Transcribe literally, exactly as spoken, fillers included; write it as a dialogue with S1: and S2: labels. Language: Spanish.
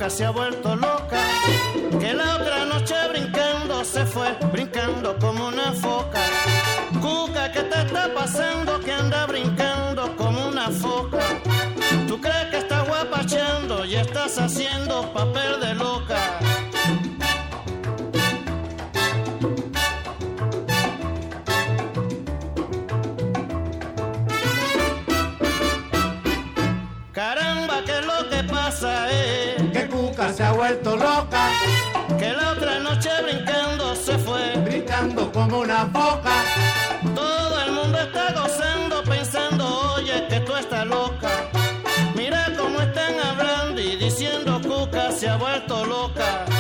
S1: Cuca se ha vuelto loca, que la otra noche brincando se fue, brincando como una foca. Cuca, ¿qué te está pasando? Que anda brincando como una foca. Tú crees que estás guapacheando y estás haciendo papel de loca. Caramba, ¿qué es lo que pasa, eh?
S2: Que Cuca se ha vuelto loca,
S1: Que la otra noche brincando se fue,
S2: brincando como una foca.
S1: todo el mundo está gozando, pensando, oye, que tú estás loca. Mira cómo están hablando y diciendo Cuca se ha vuelto loca.